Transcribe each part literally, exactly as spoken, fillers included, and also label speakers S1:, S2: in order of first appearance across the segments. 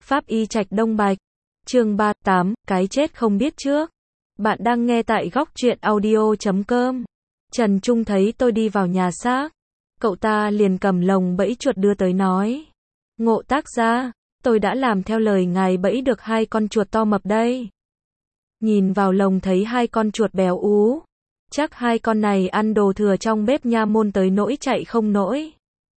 S1: Pháp y Trạch Đông Bạch. Chương ba mươi tám, cái chết không biết trước. Bạn đang nghe tại góc truyện audio chấm com. Trần Trung thấy tôi đi vào nhà xác. Cậu ta liền cầm lồng bẫy chuột đưa tới nói. Ngộ tác gia, tôi đã làm theo lời ngài bẫy được hai con chuột to mập đây. Nhìn vào lồng thấy hai con chuột béo ú. Chắc hai con này ăn đồ thừa trong bếp nha môn tới nỗi chạy không nổi.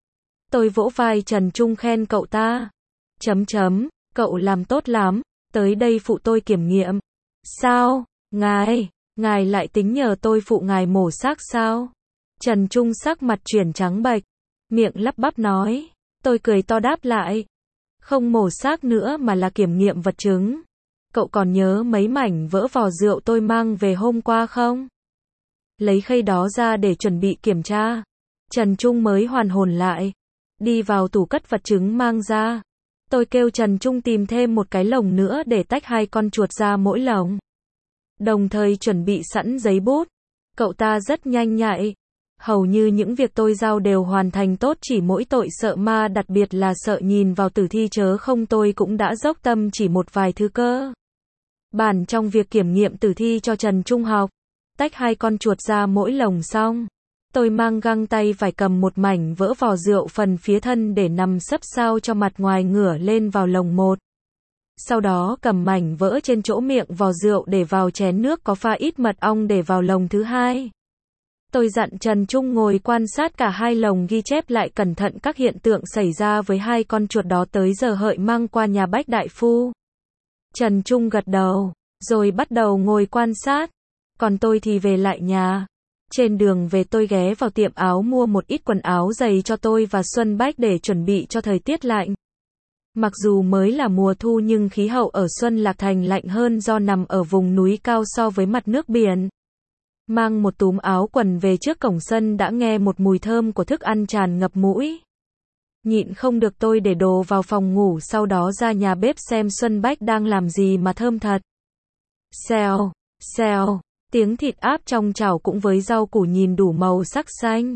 S1: Tôi vỗ vai Trần Trung khen cậu ta. Chấm chấm, cậu làm tốt lắm, tới đây phụ tôi kiểm nghiệm. Sao, ngài, ngài lại tính nhờ tôi phụ ngài mổ xác sao? Trần Trung sắc mặt chuyển trắng bệch, miệng lắp bắp nói. Tôi cười to đáp lại. Không mổ xác nữa mà là kiểm nghiệm vật chứng. Cậu còn nhớ mấy mảnh vỡ vò rượu tôi mang về hôm qua không? Lấy khay đó ra để chuẩn bị kiểm tra. Trần Trung mới hoàn hồn lại. Đi vào tủ cất vật chứng mang ra. Tôi kêu Trần Trung tìm thêm một cái lồng nữa để tách hai con chuột ra mỗi lồng. Đồng thời chuẩn bị sẵn giấy bút. Cậu ta rất nhanh nhạy. Hầu như những việc tôi giao đều hoàn thành tốt, chỉ mỗi tội sợ ma, đặc biệt là sợ nhìn vào tử thi chớ không tôi cũng đã dốc tâm chỉ một vài thứ cơ bản trong việc kiểm nghiệm tử thi cho Trần Trung học. Tách hai con chuột ra mỗi lồng xong. Tôi mang găng tay vải cầm một mảnh vỡ vò rượu phần phía thân để nằm sấp sao cho mặt ngoài ngửa lên vào lồng một. Sau đó cầm mảnh vỡ trên chỗ miệng vò rượu để vào chén nước có pha ít mật ong để vào lồng thứ hai. Tôi dặn Trần Trung ngồi quan sát cả hai lồng, ghi chép lại cẩn thận các hiện tượng xảy ra với hai con chuột đó tới giờ hợi mang qua nhà Bách Đại Phu. Trần Trung gật đầu, rồi bắt đầu ngồi quan sát. Còn tôi thì về lại nhà. Trên đường về tôi ghé vào tiệm áo mua một ít quần áo giày cho tôi và Xuân Bách để chuẩn bị cho thời tiết lạnh. Mặc dù mới là mùa thu nhưng khí hậu ở Xuân Lạc Thành lạnh hơn do nằm ở vùng núi cao so với mặt nước biển. Mang một túm áo quần về trước cổng sân đã nghe một mùi thơm của thức ăn tràn ngập mũi. Nhịn không được tôi để đồ vào phòng ngủ, sau đó ra nhà bếp xem Xuân Bách đang làm gì mà thơm thật. Xèo, xèo, tiếng thịt áp trong chảo cũng với rau củ nhìn đủ màu sắc xanh,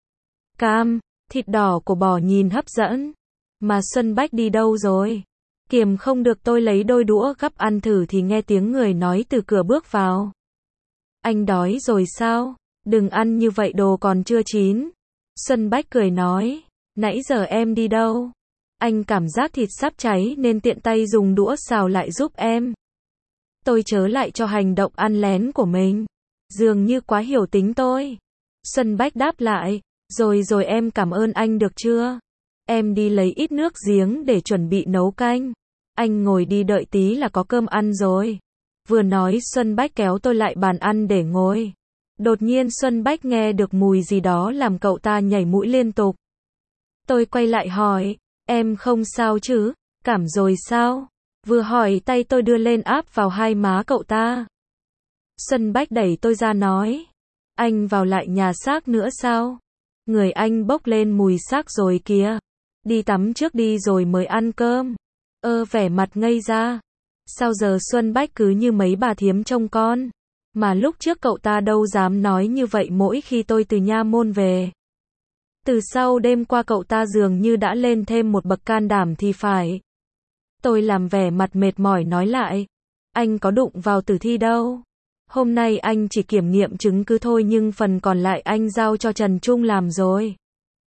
S1: cam, thịt đỏ của bò nhìn hấp dẫn. Mà Xuân Bách đi đâu rồi? Kiềm không được tôi lấy đôi đũa gắp ăn thử thì nghe tiếng người nói từ cửa bước vào. Anh đói rồi sao? Đừng ăn như vậy, đồ còn chưa chín. Xuân Bách cười nói. Nãy giờ em đi đâu? Anh cảm giác thịt sắp cháy nên tiện tay dùng đũa xào lại giúp em. Tôi chớ lại cho hành động ăn lén của mình. Dường như quá hiểu tính tôi. Xuân Bách đáp lại. Rồi rồi em cảm ơn anh được chưa? Em đi lấy ít nước giếng để chuẩn bị nấu canh. Anh ngồi đi đợi tí là có cơm ăn rồi. Vừa nói Xuân Bách kéo tôi lại bàn ăn để ngồi. Đột nhiên Xuân Bách nghe được mùi gì đó làm cậu ta nhảy mũi liên tục. Tôi quay lại hỏi, em không sao chứ? Cảm rồi sao? Vừa hỏi tay tôi đưa lên áp vào hai má cậu ta. Xuân Bách đẩy tôi ra nói, anh vào lại nhà xác nữa sao? Người anh bốc lên mùi xác rồi kìa. Đi tắm trước đi rồi mới ăn cơm. Ơ vẻ mặt ngây ra. Sao giờ Xuân Bách cứ như mấy bà thiếm trông con. Mà lúc trước cậu ta đâu dám nói như vậy mỗi khi tôi từ nha môn về. Từ sau đêm qua cậu ta dường như đã lên thêm một bậc can đảm thì phải. Tôi làm vẻ mặt mệt mỏi nói lại. Anh có đụng vào tử thi đâu. Hôm nay anh chỉ kiểm nghiệm chứng cứ thôi nhưng phần còn lại anh giao cho Trần Trung làm rồi.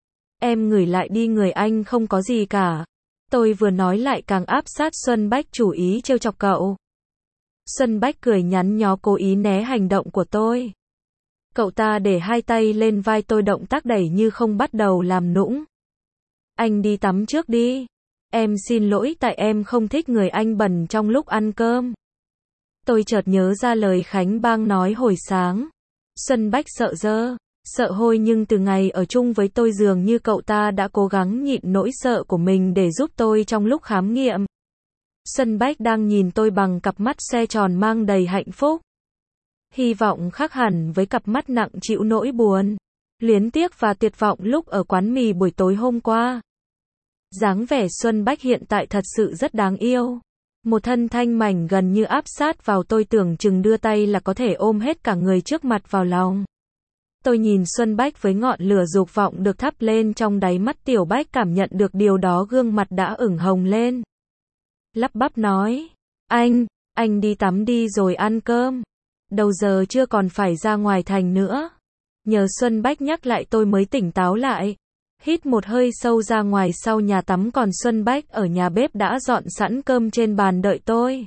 S1: Em ngửi lại đi, người anh không có gì cả. Tôi vừa nói lại càng áp sát Xuân Bách, chủ ý trêu chọc cậu. Xuân Bách cười nhắn nhó cố ý né hành động của tôi. Cậu ta để hai tay lên vai tôi, động tác đẩy như không bắt đầu làm nũng. Anh đi tắm trước đi. Em xin lỗi tại em không thích người anh bẩn trong lúc ăn cơm. Tôi chợt nhớ ra lời Khánh Bang nói hồi sáng. Xuân Bách sợ dơ, sợ hôi nhưng từ ngày ở chung với tôi dường như cậu ta đã cố gắng nhịn nỗi sợ của mình để giúp tôi trong lúc khám nghiệm. Xuân Bách đang nhìn tôi bằng cặp mắt xe tròn mang đầy hạnh phúc. Hy vọng khác hẳn với cặp mắt nặng chịu nỗi buồn, luyến tiếc và tuyệt vọng lúc ở quán mì buổi tối hôm qua. Dáng vẻ Xuân Bách hiện tại thật sự rất đáng yêu. Một thân thanh mảnh gần như áp sát vào tôi, tưởng chừng đưa tay là có thể ôm hết cả người trước mặt vào lòng. Tôi nhìn Xuân Bách với ngọn lửa dục vọng được thắp lên trong đáy mắt. Tiểu Bách cảm nhận được điều đó, gương mặt đã ửng hồng lên. lắp bắp nói, anh, anh đi tắm đi rồi ăn cơm. Đầu giờ chưa còn phải ra ngoài thành nữa. Nhờ Xuân Bách nhắc lại tôi mới tỉnh táo lại. Hít một hơi sâu ra ngoài sau nhà tắm còn Xuân Bách ở nhà bếp đã dọn sẵn cơm trên bàn đợi tôi.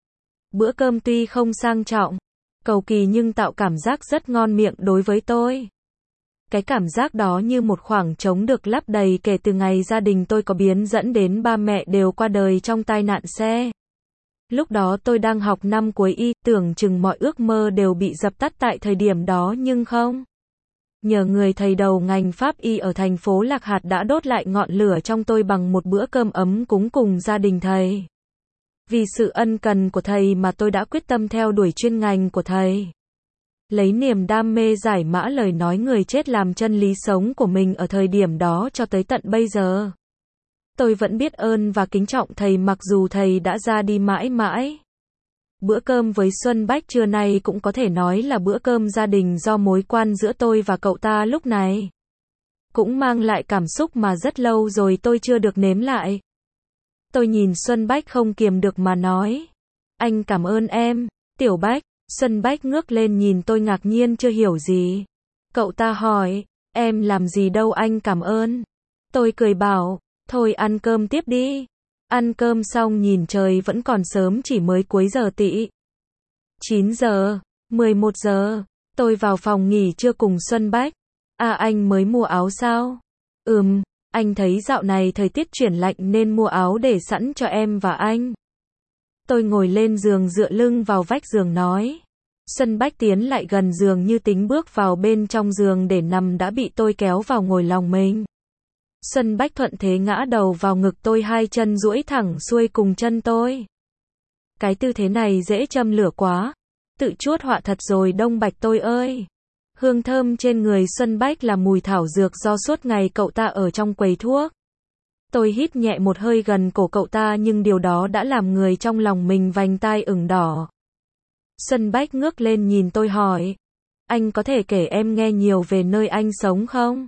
S1: Bữa cơm tuy không sang trọng, cầu kỳ nhưng tạo cảm giác rất ngon miệng đối với tôi. Cái cảm giác đó như một khoảng trống được lấp đầy kể từ ngày gia đình tôi có biến dẫn đến ba mẹ đều qua đời trong tai nạn xe. Lúc đó tôi đang học năm cuối y, tưởng chừng mọi ước mơ đều bị dập tắt tại thời điểm đó nhưng không. Nhờ người thầy đầu ngành pháp y ở thành phố Lạc Hạt đã đốt lại ngọn lửa trong tôi bằng một bữa cơm ấm cúng cùng gia đình thầy. Vì sự ân cần của thầy mà tôi đã quyết tâm theo đuổi chuyên ngành của thầy. Lấy niềm đam mê giải mã lời nói người chết làm chân lý sống của mình ở thời điểm đó cho tới tận bây giờ. Tôi vẫn biết ơn và kính trọng thầy mặc dù thầy đã ra đi mãi mãi. Bữa cơm với Xuân Bách trưa nay cũng có thể nói là bữa cơm gia đình do mối quan giữa tôi và cậu ta lúc này. Cũng mang lại cảm xúc mà rất lâu rồi tôi chưa được nếm lại. Tôi nhìn Xuân Bách không kiềm được mà nói. Anh cảm ơn em, Tiểu Bách. Xuân Bách ngước lên nhìn tôi ngạc nhiên chưa hiểu gì. Cậu ta hỏi, em làm gì đâu anh cảm ơn. Tôi cười bảo, thôi ăn cơm tiếp đi. Ăn cơm xong nhìn trời vẫn còn sớm chỉ mới cuối giờ tị. chín giờ, mười một giờ, tôi vào phòng nghỉ trưa cùng Xuân Bách. À anh mới mua áo sao? Ừm, anh thấy dạo này thời tiết chuyển lạnh nên mua áo để sẵn cho em và anh. Tôi ngồi lên giường dựa lưng vào vách giường nói. Xuân Bách tiến lại gần giường như tính bước vào bên trong giường để nằm đã bị tôi kéo vào ngồi lòng mình. Xuân Bách thuận thế ngã đầu vào ngực tôi hai chân duỗi thẳng xuôi cùng chân tôi. Cái tư thế này dễ châm lửa quá. Tự chuốt họa thật rồi Đông Bạch tôi ơi. Hương thơm trên người Xuân Bách là mùi thảo dược do suốt ngày cậu ta ở trong quầy thuốc. Tôi hít nhẹ một hơi gần cổ cậu ta nhưng điều đó đã làm người trong lòng mình vành tai ửng đỏ. Xuân Bách ngước lên nhìn tôi hỏi. Anh có thể kể em nghe nhiều về nơi anh sống không?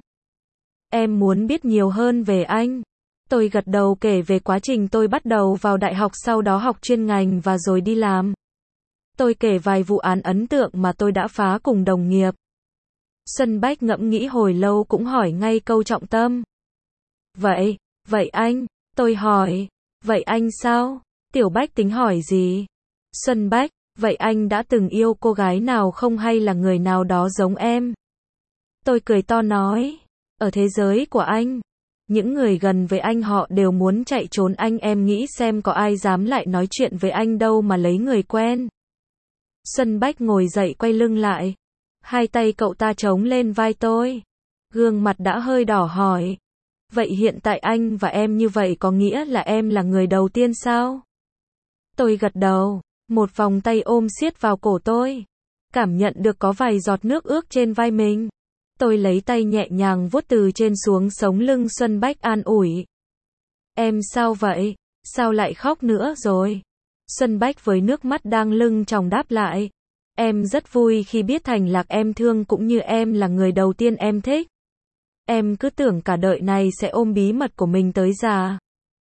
S1: Em muốn biết nhiều hơn về anh. Tôi gật đầu kể về quá trình tôi bắt đầu vào đại học sau đó học chuyên ngành và rồi đi làm. Tôi kể vài vụ án ấn tượng mà tôi đã phá cùng đồng nghiệp. Xuân Bách ngẫm nghĩ hồi lâu cũng hỏi ngay câu trọng tâm. Vậy, vậy anh, tôi hỏi, vậy anh sao? Tiểu Bách tính hỏi gì? Xuân Bách, vậy anh đã từng yêu cô gái nào không hay là người nào đó giống em? Tôi cười to nói, ở thế giới của anh, những người gần với anh họ đều muốn chạy trốn anh em nghĩ xem có ai dám lại nói chuyện với anh đâu mà lấy người quen. Xuân Bách ngồi dậy quay lưng lại. Hai tay cậu ta chống lên vai tôi. Gương mặt đã hơi đỏ hỏi. Vậy hiện tại anh và em như vậy có nghĩa là em là người đầu tiên sao? Tôi gật đầu. Một vòng tay ôm siết vào cổ tôi. Cảm nhận được có vài giọt nước ướt trên vai mình. Tôi lấy tay nhẹ nhàng vuốt từ trên xuống sống lưng Xuân Bách an ủi. Em sao vậy? Sao lại khóc nữa rồi? Xuân Bách với nước mắt đang lưng tròng đáp lại. Em rất vui khi biết Thành Lạc em thương cũng như em là người đầu tiên em thích. Em cứ tưởng cả đời này sẽ ôm bí mật của mình tới già.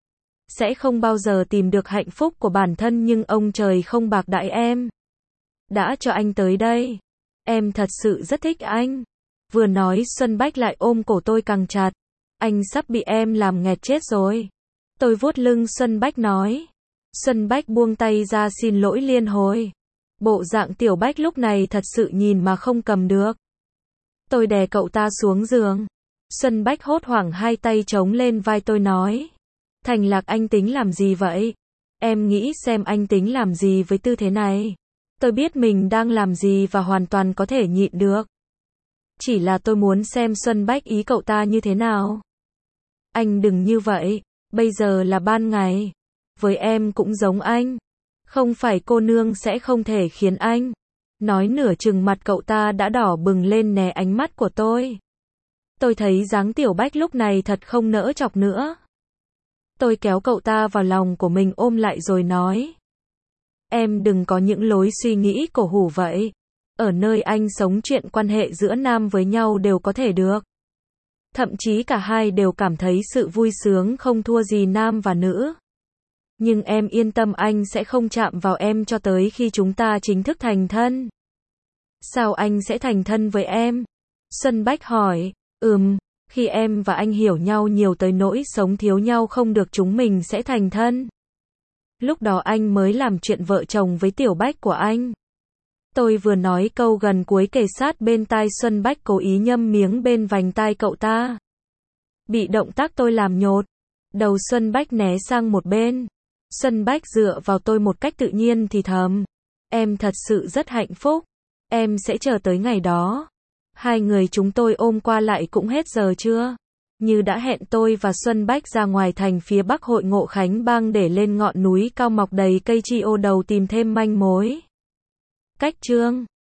S1: Sẽ không bao giờ tìm được hạnh phúc của bản thân nhưng ông trời không bạc đãi em. Đã cho anh tới đây. Em thật sự rất thích anh. Vừa nói Xuân Bách lại ôm cổ tôi càng chặt. Anh sắp bị em làm nghẹt chết rồi. Tôi vuốt lưng Xuân Bách nói. Xuân Bách buông tay ra xin lỗi liên hồi. Bộ dạng Tiểu Bách lúc này thật sự nhìn mà không cầm được. Tôi đè cậu ta xuống giường. Xuân Bách hốt hoảng hai tay chống lên vai tôi nói. Thành Lạc anh tính làm gì vậy? Em nghĩ xem anh tính làm gì với tư thế này. Tôi biết mình đang làm gì và hoàn toàn có thể nhịn được. Chỉ là tôi muốn xem Xuân Bách ý cậu ta như thế nào. Anh đừng như vậy. Bây giờ là ban ngày. Với em cũng giống anh. Không phải cô nương sẽ không thể khiến anh. Nói nửa chừng mặt cậu ta đã đỏ bừng lên né ánh mắt của tôi. Tôi thấy dáng Tiểu Bách lúc này thật không nỡ chọc nữa. Tôi kéo cậu ta vào lòng của mình ôm lại rồi nói. Em đừng có những lối suy nghĩ cổ hủ vậy. Ở nơi anh sống chuyện quan hệ giữa nam với nhau đều có thể được. Thậm chí cả hai đều cảm thấy sự vui sướng không thua gì nam và nữ. Nhưng em yên tâm, anh sẽ không chạm vào em cho tới khi chúng ta chính thức thành thân. Sao anh sẽ thành thân với em? Xuân Bách hỏi. Ừm, khi em và anh hiểu nhau nhiều tới nỗi sống thiếu nhau không được, chúng mình sẽ thành thân. Lúc đó anh mới làm chuyện vợ chồng với Tiểu Bách của anh. Tôi vừa nói câu gần cuối kề sát bên tai Xuân Bách, cố ý nhâm miếng bên vành tai cậu ta. Bị động tác tôi làm nhột. Đầu Xuân Bách né sang một bên. Xuân Bách dựa vào tôi một cách tự nhiên thì thầm. Em thật sự rất hạnh phúc. Em sẽ chờ tới ngày đó. Hai người chúng tôi ôm qua lại cũng hết giờ chưa? Như đã hẹn, tôi và Xuân Bách ra ngoài thành phía bắc hội ngộ Khánh Bang để lên ngọn núi cao mọc đầy cây chi ô đầu tìm thêm manh mối. Cách chương